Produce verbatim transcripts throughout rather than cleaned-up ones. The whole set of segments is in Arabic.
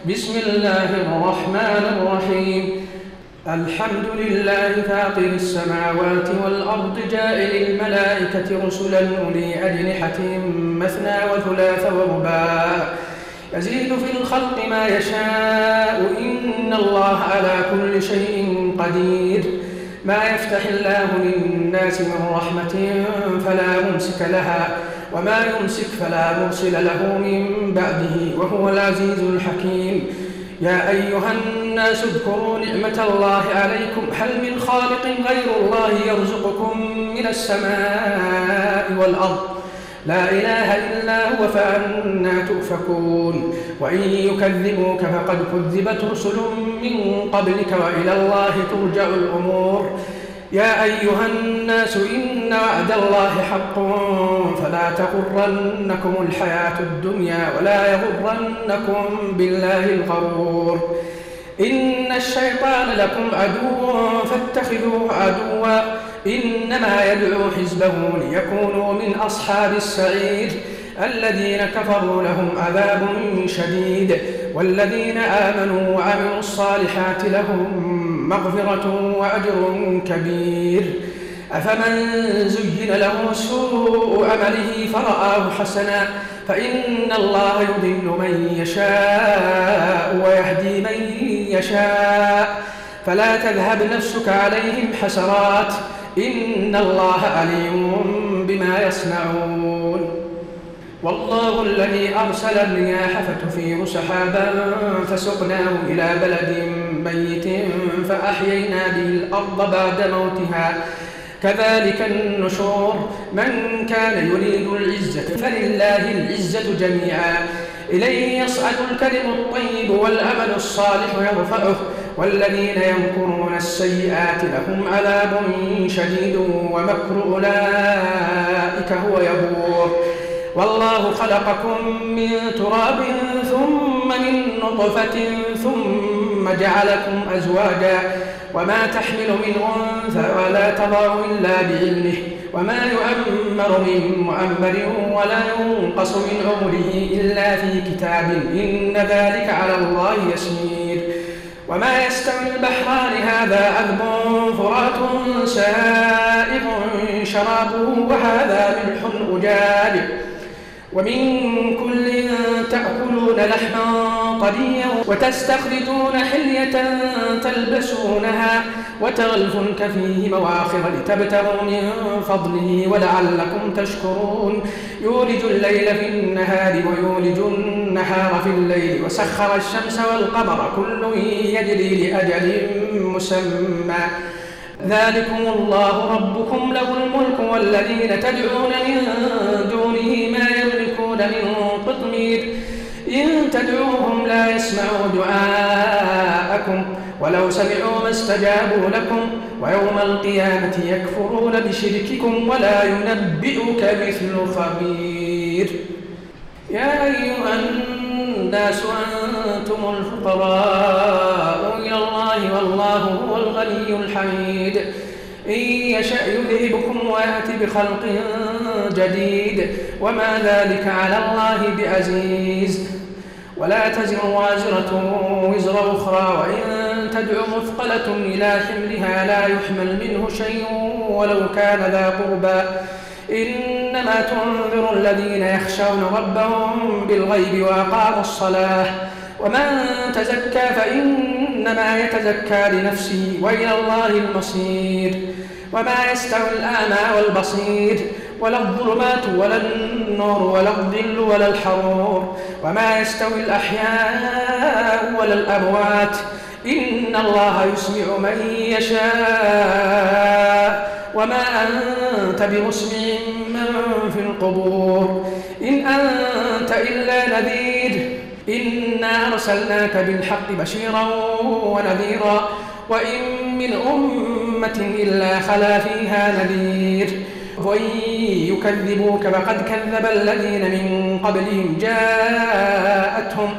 بسم الله الرحمن الرحيم. الحمد لله فاطر السماوات والأرض جاعل الملائكة رسلا أولي أجنحة مثنى وثلاث ورباع يزيد في الخلق ما يشاء إن الله على كل شيء قدير. ما يفتح الله للناس من رحمة فلا ممسك لها وما يمسك فلا مرسل له من بعده وهو العزيز الحكيم. يا أيها الناس اذكروا نعمة الله عليكم هل من خالق غير الله يرزقكم من السماء والأرض لا إله إلا هو فأنى تؤفكون. وإن يكذبوك فقد كذبت رسل من قبلك وإلى الله ترجع الأمور. يا أيها الناس إن وعد الله حق فلا تغرنكم الحياة الدنيا ولا يغرنكم بالله الغرور. إن الشيطان لكم عدو فاتخذوه عدوا إنما يدعو حزبه ليكونوا من أصحاب السعير. الذين كفروا لهم عذاب شديد والذين آمنوا وعملوا الصالحات لهم مغفرة وأجر كبير. أفمن زين له سوء عمله فرآه حسنا فإن الله يضل من يشاء ويهدي من يشاء فلا تذهب نفسك عليهم حسرات إن الله عليم بما يصنعون. والله الذي أرسل الرياح فتثير سحابا فسقناه إلى بلد ميت فأحيينا به الأرض بعد موتها كذلك النشور. من كان يريد العزة فلله العزة جميعا إليه يصعد الكلم الطيب والعمل الصالح يرفعه والذين يمكرون السيئات لهم عذاب شديد ومكر أولئك هو يبور. والله خلقكم من تراب ثم من نطفة ثم جعلكم أزواجا وما تحمل من أنثى ولا تضع إلا بعلمه وما يؤمر من مؤمر ولا ينقص من عمره إلا في كتاب إن ذلك على الله يسير. وما يستوي البحران هذا عذب فرات سائغ شرابه وهذا ملح أجاج ومن كل تأكلون لحما طريا وتستخرجون حلية تلبسونها وترى الفلك فيه مواخر لتبتغوا من فضله ولعلكم تشكرون. يولج الليل في النهار ويولج النهار في الليل وسخر الشمس والقمر كل يجري لأجل مسمى ذلكم الله ربكم له الملك والذين تدعون من دونه ما يملكون من قطمير إن تدعوهم لا يسمعوا دعاءكم ولو سمعوا ما استجابوا لكم ويوم القيامة يكفرون بشرككم ولا ينبئك مثل خبير. يا أيها الناس أنتم الفقراء إلى الله والله هو الغني الحميد. إن يشأ يذهبكم ويأتي بخلق جديد وما ذلك على الله بعزيز. ولا تزر وازرة وزر أخرى وإن تدع مثقلة إلى حملها لا يحمل منه شيء ولو كان ذا قربى إنما تنذر الذين يخشون ربهم بالغيب وأقاموا الصلاة ومن تزكى فإنما يتزكى لنفسه وإلى الله المصير. وما يستوي الأعمى والبصير ولا الظلمات ولا النور ولا الظل ولا الحرور وما يستوي الأحياء ولا الأموات إن الله يسمع من يشاء وما أنت بمسمع من في القبور إن أنت إلا نذير. إنا أرسلناك بالحق بشيرا ونذيرا وإن من أمة إلا خلا فيها نذير. وإن يكذبوك فقد كذب الذين من قبلهم جاءتهم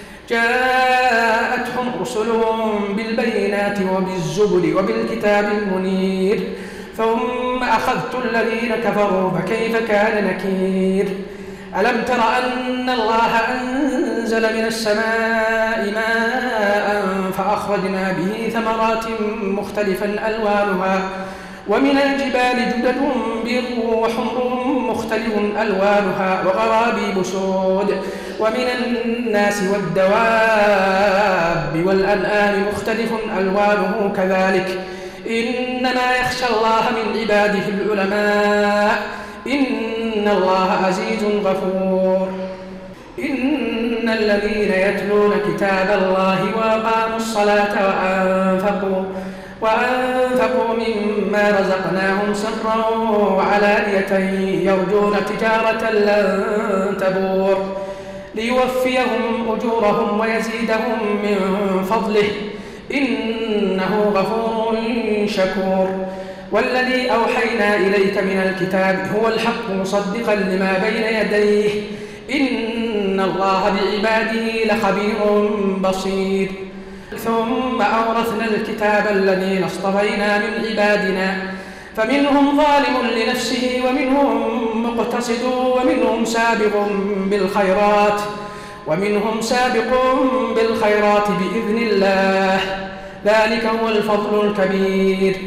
جاءتهم رسلهم بالبينات وبالزبر وبالكتاب المنير ثم أخذت الذين كفروا فكيف كان نكير. ألم تر أن الله أنزل أنزل من السماء ماء فأخرجنا به ثمرات مختلفا ألوانها ومن الجبال جدد بيض وحمر مختلف ألوانها وغرابيب سود ومن الناس والدواب والأنعام مختلف ألوانه كذلك إنما يخشى الله من عباده العلماء إن الله عزيز غفور إن الذين يتلون كتاب الله وأقاموا الصلاة وأنفقوا وأنفقوا مما رزقناهم سرا وعلانية يرجون تجارة لن تبور ليوفيهم أجورهم ويزيدهم من فضله إنه غفور شكور والذي أوحينا إليك من الكتاب هو الحق مصدقا لما بين يديه إن الله بعباده لخبير بصير ثم أورثنا الكتاب الذين اصطفينا من عبادنا فمنهم ظالم لنفسه ومنهم مقتصد ومنهم سابق بالخيرات ومنهم سابق بالخيرات بإذن الله ذلك هو الفضل الكبير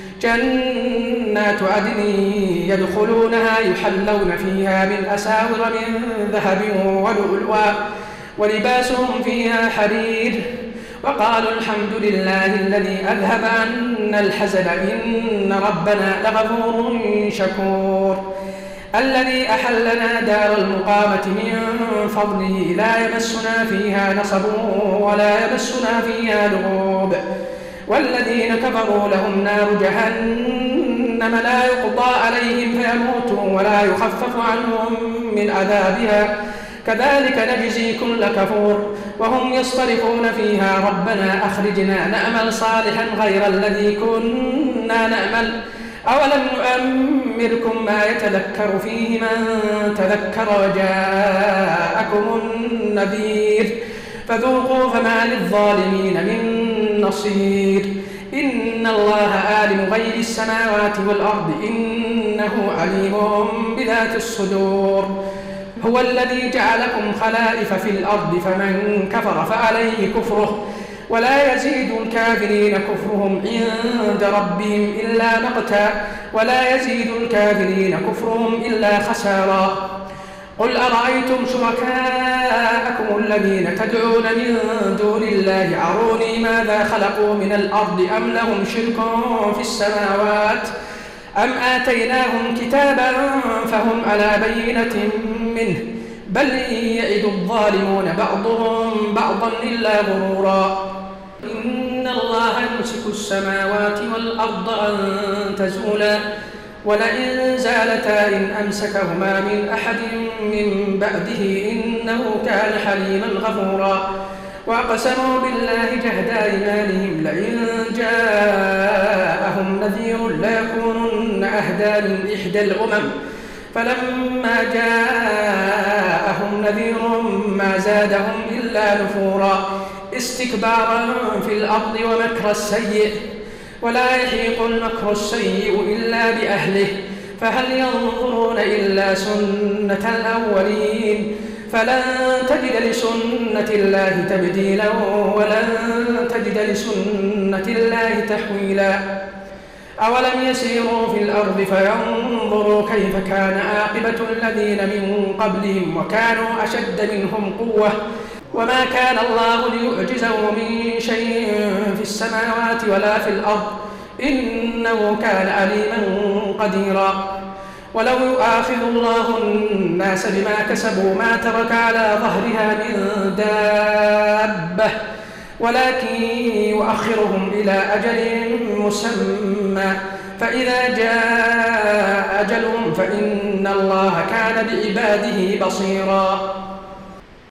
جنات عدن يدخلونها يحلون فيها من أساور من ذهب ولؤلؤا ولباسهم فيها حرير وقالوا الحمد لله الذي أذهب عنا الحزن إن ربنا لغفور شكور الذي أحلنا دار المقامة من فضله لا يمسنا فيها نصب ولا يمسنا فيها لغوب والذين كفروا لهم نار جهنم لا يقضى عليهم فيموتوا ولا يخفف عنهم من عذابها كذلك نجزي كل كفور وهم يصطرخون فيها ربنا أخرجنا نعمل صالحا غير الذي كنا نعمل أولم نؤمركم ما يتذكر فيه من تذكر وجاءكم النذير فذوقوا فما للظالمين من نصير إن الله عالم غيب السماوات والأرض إنه عليم بذات الصدور هو الذي جعلكم خلائف في الأرض فمن كفر فعليه كفره ولا يزيد الكافرين كفرهم عند ربهم إلا مقتا ولا يزيد الكافرين كفرهم إلا خسارا قل أرأيتم شركاءكم الذين تدعون من دون الله أروني ماذا خلقوا من الأرض أم لهم شرك في السماوات أم آتيناهم كتابا فهم على بينة منه بل يعد الظالمون بعضهم بعضا إلا غرورا إن الله يمسك السماوات والأرض أن تزولا ولئن زالتا إن أمسكهما من أحد من بعده إنه كان حليما غفورا وأقسموا بالله جهد أيمانهم لئن جاءهم نذير ليكونن أهدى من إحدى الأمم فلما جاءهم نذير ما زادهم إلا نفورا استكبارا في الأرض ومكر السيء ولا يحيق المكر السيء إلا بأهله فهل ينظرون إلا سنة الأولين فلن تجد لسنة الله تبديلا ولن تجد لسنة الله تحويلا أولم يسيروا في الأرض فينظروا كيف كان عاقبة الذين من قبلهم وكانوا أشد منهم قوة وما كان الله ليعجزه من شيء في السماوات ولا في الأرض إنه كان عليما قديرا ولو يؤاخذ الله الناس بما كسبوا ما ترك على ظهرها من دابة ولكن يؤخرهم إلى أجل مسمى فإذا جاء أجلهم فإن الله كان بعباده بصيرا